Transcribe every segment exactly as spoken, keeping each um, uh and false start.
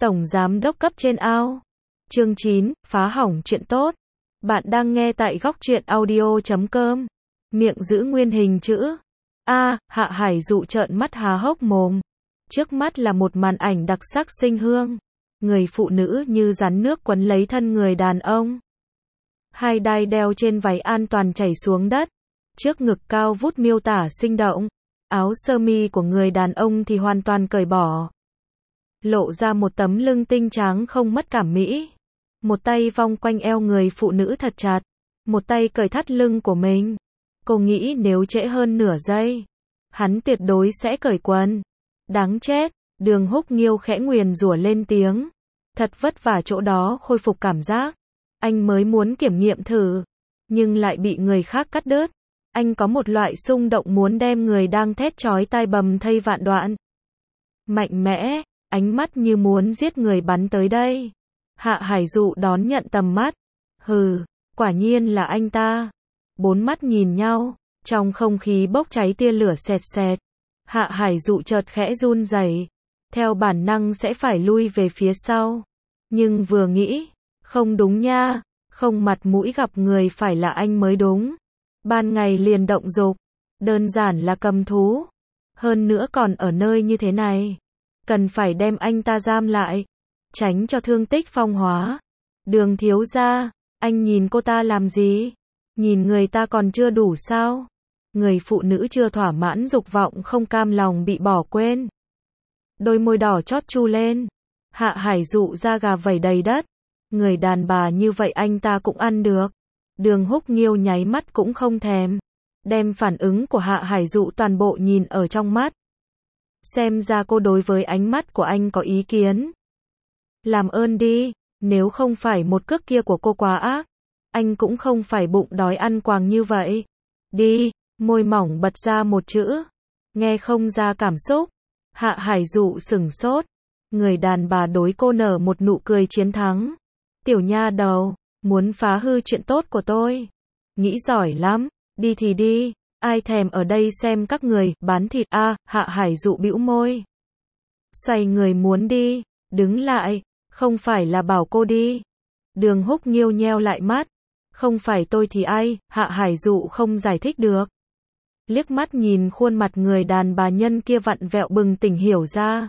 Tổng giám đốc cấp trên ao. Chương chín, phá hỏng chuyện tốt. Bạn đang nghe tại góc truyện audio chấm com. Miệng giữ nguyên hình chữ A, Hạ Hải Dụ trợn mắt há hốc mồm. Trước mắt là một màn ảnh đặc sắc sinh hương. Người phụ nữ như rắn nước quấn lấy thân người đàn ông. Hai đai đeo trên váy an toàn chảy xuống đất. Trước ngực cao vút miêu tả sinh động. Áo sơ mi của người đàn ông thì hoàn toàn cởi bỏ. Lộ ra một tấm lưng tinh tráng không mất cảm mỹ. Một tay vòng quanh eo người phụ nữ thật chặt. Một tay cởi thắt lưng của mình. Cô nghĩ nếu trễ hơn nửa giây, hắn tuyệt đối sẽ cởi quần. Đáng chết, Đường Húc Nghiêu khẽ nguyền rủa lên tiếng. Thật vất vả chỗ đó khôi phục cảm giác. Anh mới muốn kiểm nghiệm thử, nhưng lại bị người khác cắt đứt. Anh có một loại xung động muốn đem người đang thét chói tai bầm thây vạn đoạn. Mạnh mẽ, ánh mắt như muốn giết người bắn tới đây. Hạ Hải Dụ đón nhận tầm mắt. Hừ, quả nhiên là anh ta. Bốn mắt nhìn nhau, trong không khí bốc cháy tia lửa sệt sệt. Hạ Hải Dụ chợt khẽ run rẩy, theo bản năng sẽ phải lui về phía sau. Nhưng vừa nghĩ, không đúng nha, không mặt mũi gặp người phải là anh mới đúng. Ban ngày liền động dục, đơn giản là cầm thú. Hơn nữa còn ở nơi như thế này, cần phải đem anh ta giam lại, tránh cho thương tích phong hóa. Đường thiếu gia, anh nhìn cô ta làm gì? Nhìn người ta còn chưa đủ sao? Người phụ nữ chưa thỏa mãn dục vọng không cam lòng bị bỏ quên. Đôi môi đỏ chót chu lên. Hạ Hải Dụ da gà vẩy đầy đất. Người đàn bà như vậy anh ta cũng ăn được. Đường Húc Nghiêu nháy mắt cũng không thèm. Đem phản ứng của Hạ Hải Dụ toàn bộ nhìn ở trong mắt. Xem ra cô đối với ánh mắt của anh có ý kiến. Làm ơn đi, nếu không phải một cước kia của cô quá ác, anh cũng không phải bụng đói ăn quàng như vậy. Đi, môi mỏng bật ra một chữ. Nghe không ra cảm xúc. Hạ Hải Dụ sửng sốt. Người đàn bà đối cô nở một nụ cười chiến thắng. Tiểu nha đầu, muốn phá hư chuyện tốt của tôi. Nghĩ giỏi lắm, đi thì đi, ai thèm ở đây xem các người bán thịt a. À, Hạ Hải Dụ bĩu môi. Xoay người muốn đi, đứng lại, không phải là bảo cô đi. Đường Húc Nghiêu nheo lại mắt. Không phải tôi thì ai? Hạ Hải Dụ không giải thích được. Liếc mắt nhìn khuôn mặt người đàn bà nhân kia vặn vẹo bừng tỉnh hiểu ra.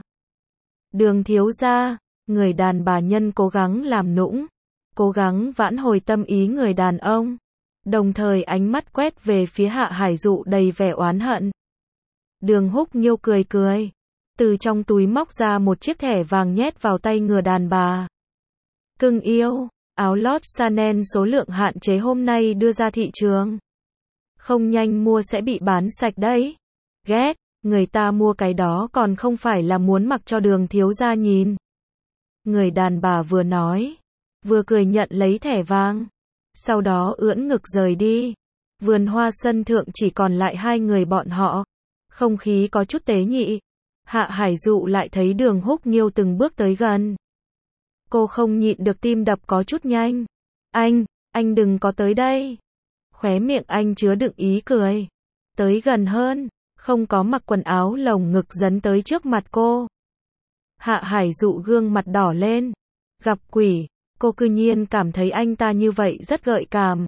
Đường thiếu gia, người đàn bà nhân cố gắng làm nũng, cố gắng vãn hồi tâm ý người đàn ông, đồng thời ánh mắt quét về phía Hạ Hải Dụ đầy vẻ oán hận. Đường Húc Nghiêu cười cười, từ trong túi móc ra một chiếc thẻ vàng nhét vào tay người đàn bà. Cưng yêu, áo lót Chanel số lượng hạn chế hôm nay đưa ra thị trường. Không nhanh mua sẽ bị bán sạch đấy. Ghét, người ta mua cái đó còn không phải là muốn mặc cho Đường thiếu gia nhìn. Người đàn bà vừa nói, vừa cười nhận lấy thẻ vàng. Sau đó ưỡn ngực rời đi. Vườn hoa sân thượng chỉ còn lại hai người bọn họ. Không khí có chút tế nhị. Hạ Hải Dụ lại thấy Đường Húc Nghiêu từng bước tới gần. Cô không nhịn được tim đập có chút nhanh. Anh, anh đừng có tới đây. Khóe miệng anh chứa đựng ý cười. Tới gần hơn, không có mặc quần áo lồng ngực dấn tới trước mặt cô. Hạ Hải Dụ gương mặt đỏ lên. Gặp quỷ, cô cư nhiên cảm thấy anh ta như vậy rất gợi cảm.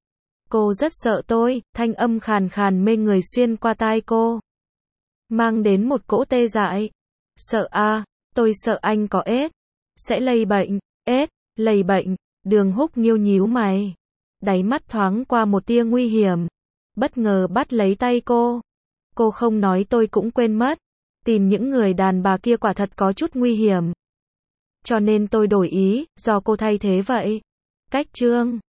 Cô rất sợ tôi, thanh âm khàn khàn mê người xuyên qua tai cô. Mang đến một cỗ tê dại. Sợ a, à, tôi sợ anh có ết. Sẽ lây bệnh, ết, lây bệnh. Đường Húc Nghiêu nhíu mày. Đáy mắt thoáng qua một tia nguy hiểm. Bất ngờ bắt lấy tay cô. Cô không nói tôi cũng quên mất. Tìm những người đàn bà kia quả thật có chút nguy hiểm. Cho nên tôi đổi ý, do cô thay thế vậy. Cách chương